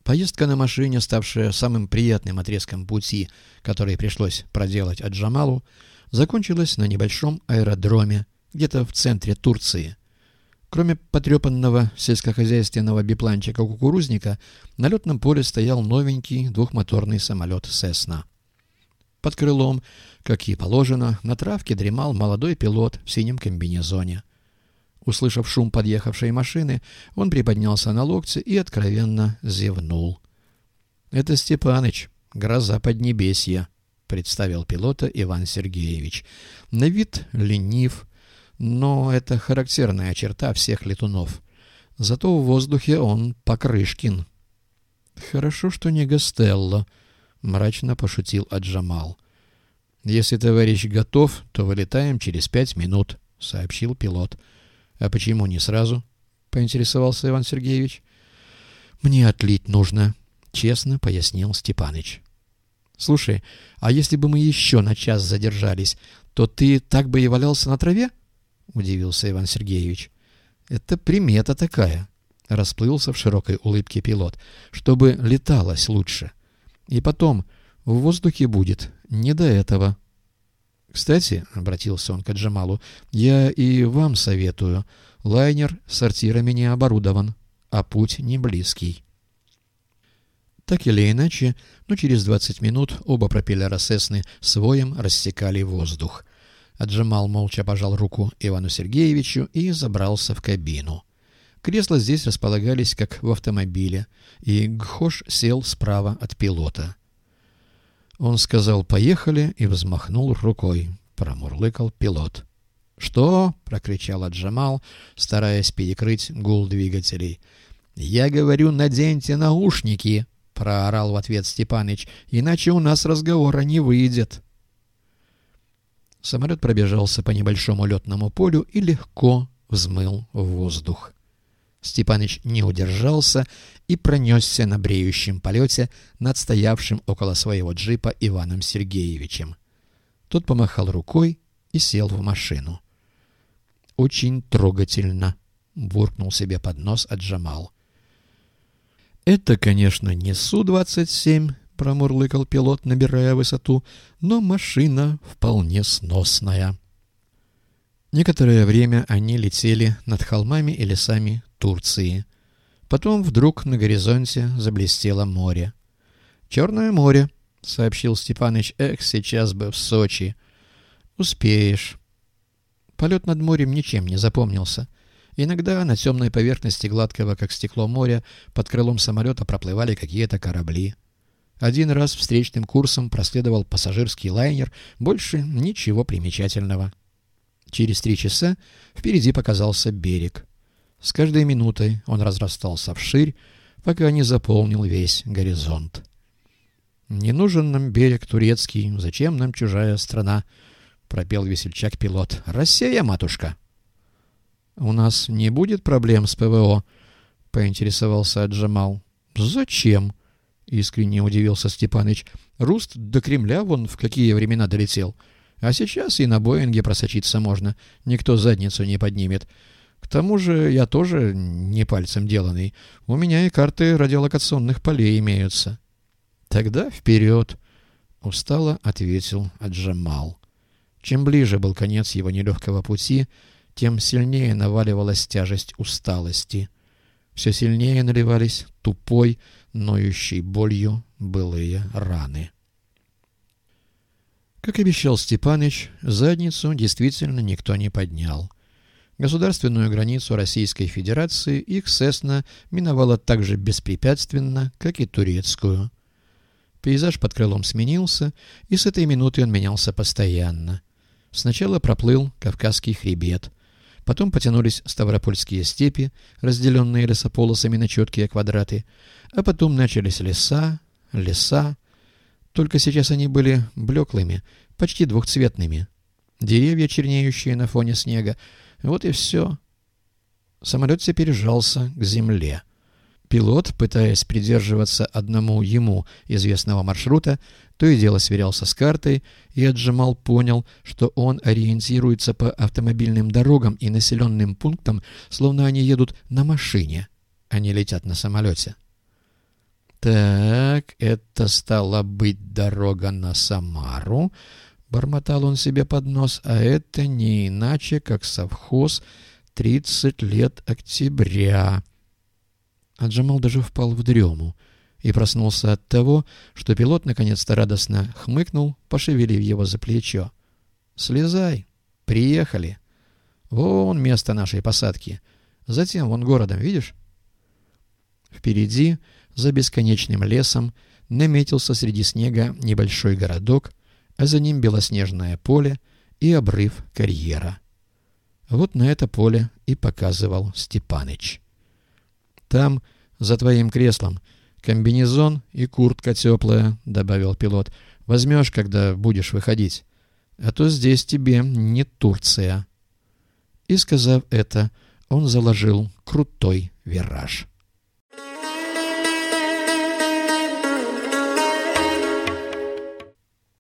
Поездка на машине, ставшая самым приятным отрезком пути, который пришлось проделать Аджамалу, закончилась на небольшом аэродроме, где-то в центре Турции. Кроме потрепанного сельскохозяйственного бипланчика-кукурузника, на летном поле стоял новенький двухмоторный самолет «Сесна». Под крылом, как и положено, на травке дремал молодой пилот в синем комбинезоне. Услышав шум подъехавшей машины, он приподнялся на локте и откровенно зевнул. «Это Степаныч, гроза Поднебесья», — представил пилота Иван Сергеевич. На вид ленив, но это характерная черта всех летунов. Зато в воздухе он Покрышкин. «Хорошо, что не Гастелло», — мрачно пошутил Аджамал. «Если товарищ готов, то вылетаем через 5 минут», — сообщил пилот. «А почему не сразу?» — поинтересовался Иван Сергеевич. «Мне отлить нужно», — честно пояснил Степаныч. «Слушай, а если бы мы еще на час задержались, то ты так бы и валялся на траве?» — удивился Иван Сергеевич. «Это примета такая», — расплылся в широкой улыбке пилот, — «чтобы леталось лучше. И потом, в воздухе будет не до этого». «Кстати», — обратился он к Аджамалу, — «я и вам советую. Лайнер сортирами не оборудован, а путь не близкий». Так или иначе, но через 20 минут оба пропеллера «Сесны» с воем рассекали воздух. Аджамал молча пожал руку Ивану Сергеевичу и забрался в кабину. Кресла здесь располагались, как в автомобиле, и Гхош сел справа от пилота. Он сказал «поехали» и взмахнул рукой. Промурлыкал пилот. «Что?» — прокричал Аджамал, стараясь перекрыть гул двигателей. «Я говорю, наденьте наушники!» — проорал в ответ Степаныч. «Иначе у нас разговора не выйдет». Самолет пробежался по небольшому летному полю и легко взмыл в воздух. Степаныч не удержался и пронесся на бреющем полете над стоявшим около своего джипа Иваном Сергеевичем. Тот помахал рукой и сел в машину. «Очень трогательно», — буркнул себе под нос Аджамал. «Это, конечно, не Су-27», — промурлыкал пилот, набирая высоту, — «но машина вполне сносная». Некоторое время они летели над холмами и лесами Турции. Потом вдруг на горизонте заблестело море. «Черное море», — сообщил Степаныч. «Эх, сейчас бы в Сочи». «Успеешь». Полет над морем ничем не запомнился. Иногда на темной поверхности гладкого, как стекло моря, под крылом самолета проплывали какие-то корабли. Один раз встречным курсом проследовал пассажирский лайнер, больше ничего примечательного. Через 3 часа впереди показался берег. С каждой минутой он разрастался вширь, пока не заполнил весь горизонт. «Не нужен нам берег турецкий, зачем нам чужая страна?» — пропел весельчак-пилот. «Россия, матушка!» «У нас не будет проблем с ПВО?» — поинтересовался Аджамал. «Зачем?» — искренне удивился Степаныч. «Руст до Кремля вон в какие времена долетел. А сейчас и на Боинге просочиться можно. Никто задницу не поднимет. К тому же я тоже не пальцем деланный. У меня и карты радиолокационных полей имеются». «Тогда вперед!» — устало ответил Аджамал. Чем ближе был конец его нелегкого пути, тем сильнее наваливалась тяжесть усталости. Все сильнее наливались тупой, ноющей болью былые раны. Как обещал Степаныч, задницу действительно никто не поднял. Государственную границу Российской Федерации их «Сесна» миновала так же беспрепятственно, как и турецкую. Пейзаж под крылом сменился, и с этой минуты он менялся постоянно. Сначала проплыл Кавказский хребет, потом потянулись Ставропольские степи, разделенные лесополосами на четкие квадраты, а потом начались леса. Только сейчас они были блеклыми, почти двухцветными. Деревья, чернеющие на фоне снега. Вот и все. Самолет теперь жался к земле. Пилот, пытаясь придерживаться одному ему известного маршрута, то и дело сверялся с картой, и Аджамал понял, что он ориентируется по автомобильным дорогам и населенным пунктам, словно они едут на машине, а не летят на самолете. «Так, это стало быть дорога на Самару», — бормотал он себе под нос, — «а это не иначе, как совхоз 30 лет октября». А Джамал даже впал в дрему и проснулся от того, что пилот наконец-то радостно хмыкнул, пошевелив его за плечо. «Слезай, приехали. Вон место нашей посадки. Затем вон городом, видишь?» Впереди, за бесконечным лесом, наметился среди снега небольшой городок, а за ним белоснежное поле и обрыв карьера. Вот на это поле и показывал Степаныч. «Там, за твоим креслом, комбинезон и куртка теплая», — добавил пилот. «Возьмешь, когда будешь выходить. А то здесь тебе не Турция». И, сказав это, он заложил крутой вираж.